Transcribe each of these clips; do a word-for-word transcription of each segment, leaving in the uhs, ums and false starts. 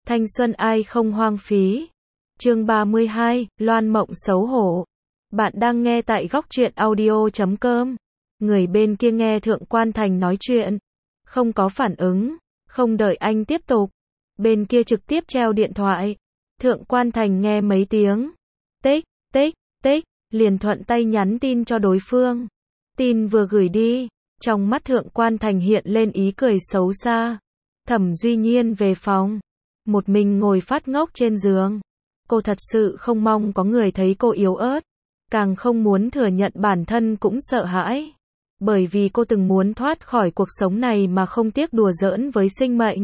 Thanh xuân ai không hoang phí. Chương ba mươi hai, Loan Mộng xấu hổ. Bạn đang nghe tại góc truyện audio chấm com. Người bên kia nghe Thượng Quan Thành nói chuyện, không có phản ứng, không đợi anh tiếp tục. Bên kia trực tiếp treo điện thoại. Thượng Quan Thành nghe mấy tiếng. Tích, tích, tích, liền thuận tay nhắn tin cho đối phương. Tin vừa gửi đi, trong mắt Thượng Quan Thành hiện lên ý cười xấu xa. Thẩm Duy Nhiên về phòng, một mình ngồi phát ngốc trên giường. Cô thật sự không mong có người thấy cô yếu ớt, càng không muốn thừa nhận bản thân cũng sợ hãi. Bởi vì cô từng muốn thoát khỏi cuộc sống này mà không tiếc đùa giỡn với sinh mệnh.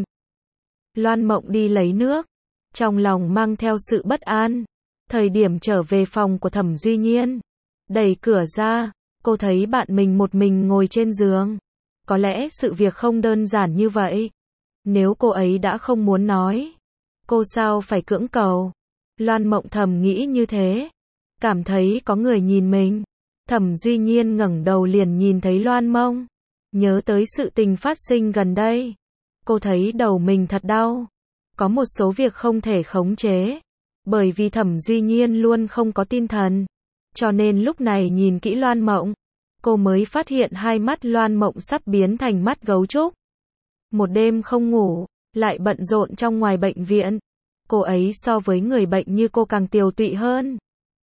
Loan Mộng đi lấy nước, trong lòng mang theo sự bất an. Thời điểm trở về phòng của Thẩm Duy Nhiên, đẩy cửa ra, cô thấy bạn mình một mình ngồi trên giường. Có lẽ sự việc không đơn giản như vậy. Nếu cô ấy đã không muốn nói, cô sao phải cưỡng cầu. Loan Mộng thầm nghĩ như thế, cảm thấy có người nhìn mình. Thẩm Duy Nhiên ngẩng đầu liền nhìn thấy Loan Mộng, nhớ tới sự tình phát sinh gần đây. Cô thấy đầu mình thật đau, có một số việc không thể khống chế, bởi vì Thẩm Duy Nhiên luôn không có tinh thần. Cho nên lúc này nhìn kỹ Loan Mộng, cô mới phát hiện hai mắt Loan Mộng sắp biến thành mắt gấu trúc. Một đêm không ngủ, lại bận rộn trong ngoài bệnh viện. Cô ấy so với người bệnh như cô càng tiều tụy hơn.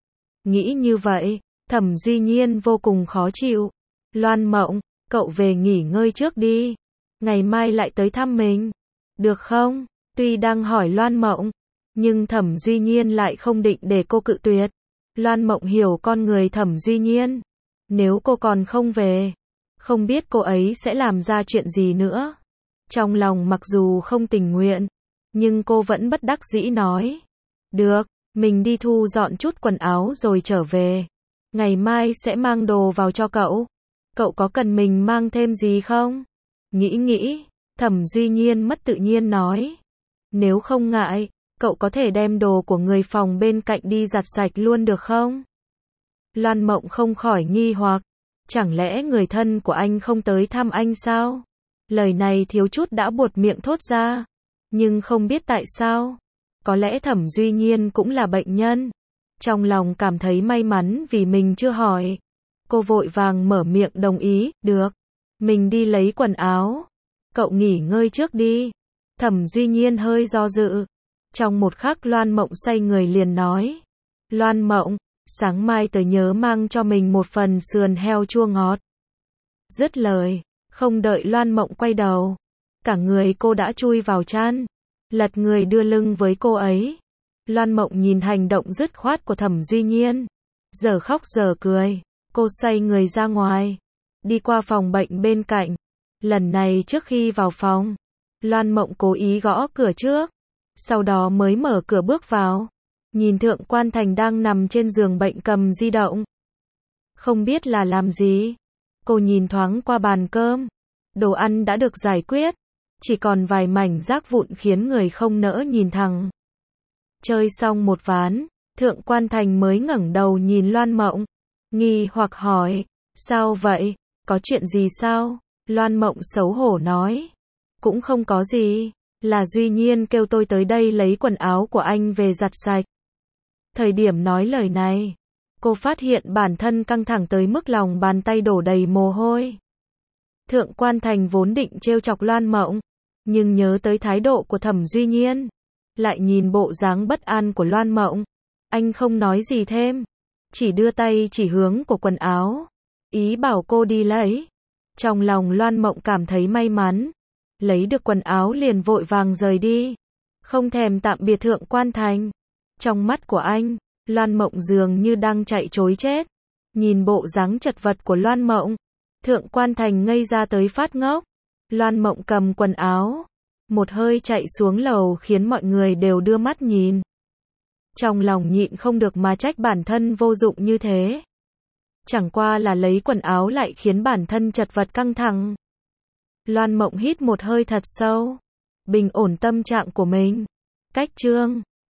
Nghĩ như vậy, Thẩm Duy Nhiên vô cùng khó chịu. Loan Mộng, cậu về nghỉ ngơi trước đi, ngày mai lại tới thăm mình, được không? Tuy đang hỏi Loan Mộng, nhưng Thẩm Duy Nhiên lại không định để cô cự tuyệt. Loan Mộng hiểu con người Thẩm Duy Nhiên. Nếu cô còn không về, không biết cô ấy sẽ làm ra chuyện gì nữa. Trong lòng mặc dù không tình nguyện, nhưng cô vẫn bất đắc dĩ nói. Được, mình đi thu dọn chút quần áo rồi trở về. Ngày mai sẽ mang đồ vào cho cậu. Cậu có cần mình mang thêm gì không? Nghĩ nghĩ, Thẩm Duy Nhiên mất tự nhiên nói. Nếu không ngại, cậu có thể đem đồ của người phòng bên cạnh đi giặt sạch luôn được không? Loan Mộng không khỏi nghi hoặc. Chẳng lẽ người thân của anh không tới thăm anh sao? Lời này thiếu chút đã buột miệng thốt ra. Nhưng không biết tại sao. Có lẽ Thẩm Duy Nhiên cũng là bệnh nhân. Trong lòng cảm thấy may mắn vì mình chưa hỏi. Cô vội vàng mở miệng đồng ý. Được, mình đi lấy quần áo. Cậu nghỉ ngơi trước đi. Thẩm Duy Nhiên hơi do dự. Trong một khắc Loan Mộng xoay người liền nói. Loan Mộng, sáng mai tớ nhớ mang cho mình một phần sườn heo chua ngọt. Dứt lời, không đợi Loan Mộng quay đầu, cả người cô đã chui vào chăn, lật người đưa lưng với cô ấy. Loan Mộng nhìn hành động dứt khoát của Thẩm Duy Nhiên, giờ khóc giờ cười. Cô xoay người ra ngoài, đi qua phòng bệnh bên cạnh. Lần này trước khi vào phòng, Loan Mộng cố ý gõ cửa trước, sau đó mới mở cửa bước vào. Nhìn Thượng Quan Thành đang nằm trên giường bệnh cầm di động, không biết là làm gì. Cô nhìn thoáng qua bàn cơm, đồ ăn đã được giải quyết, chỉ còn vài mảnh rác vụn khiến người không nỡ nhìn thẳng. Chơi xong một ván, Thượng Quan Thành mới ngẩng đầu nhìn Loan Mộng, nghi hoặc hỏi, sao vậy, có chuyện gì sao? Loan Mộng xấu hổ nói, cũng không có gì, là Duy Nhiên kêu tôi tới đây lấy quần áo của anh về giặt sạch. Thời điểm nói lời này, cô phát hiện bản thân căng thẳng tới mức lòng bàn tay đổ đầy mồ hôi. Thượng Quan Thành vốn định trêu chọc Loan Mộng, nhưng nhớ tới thái độ của Thẩm Duy Nhiên, lại nhìn bộ dáng bất an của Loan Mộng, anh không nói gì thêm, chỉ đưa tay chỉ hướng của quần áo, ý bảo cô đi lấy. Trong lòng Loan Mộng cảm thấy may mắn, lấy được quần áo liền vội vàng rời đi, không thèm tạm biệt Thượng Quan Thành. Trong mắt của anh, Loan Mộng dường như đang chạy trối chết. Nhìn bộ dáng chật vật của Loan Mộng, Thượng Quan Thành ngây ra tới phát ngốc. Loan Mộng cầm quần áo, một hơi chạy xuống lầu khiến mọi người đều đưa mắt nhìn. Trong lòng nhịn không được mà trách bản thân vô dụng như thế. Chẳng qua là lấy quần áo lại khiến bản thân chật vật căng thẳng. Loan Mộng hít một hơi thật sâu, bình ổn tâm trạng của mình. Cách chương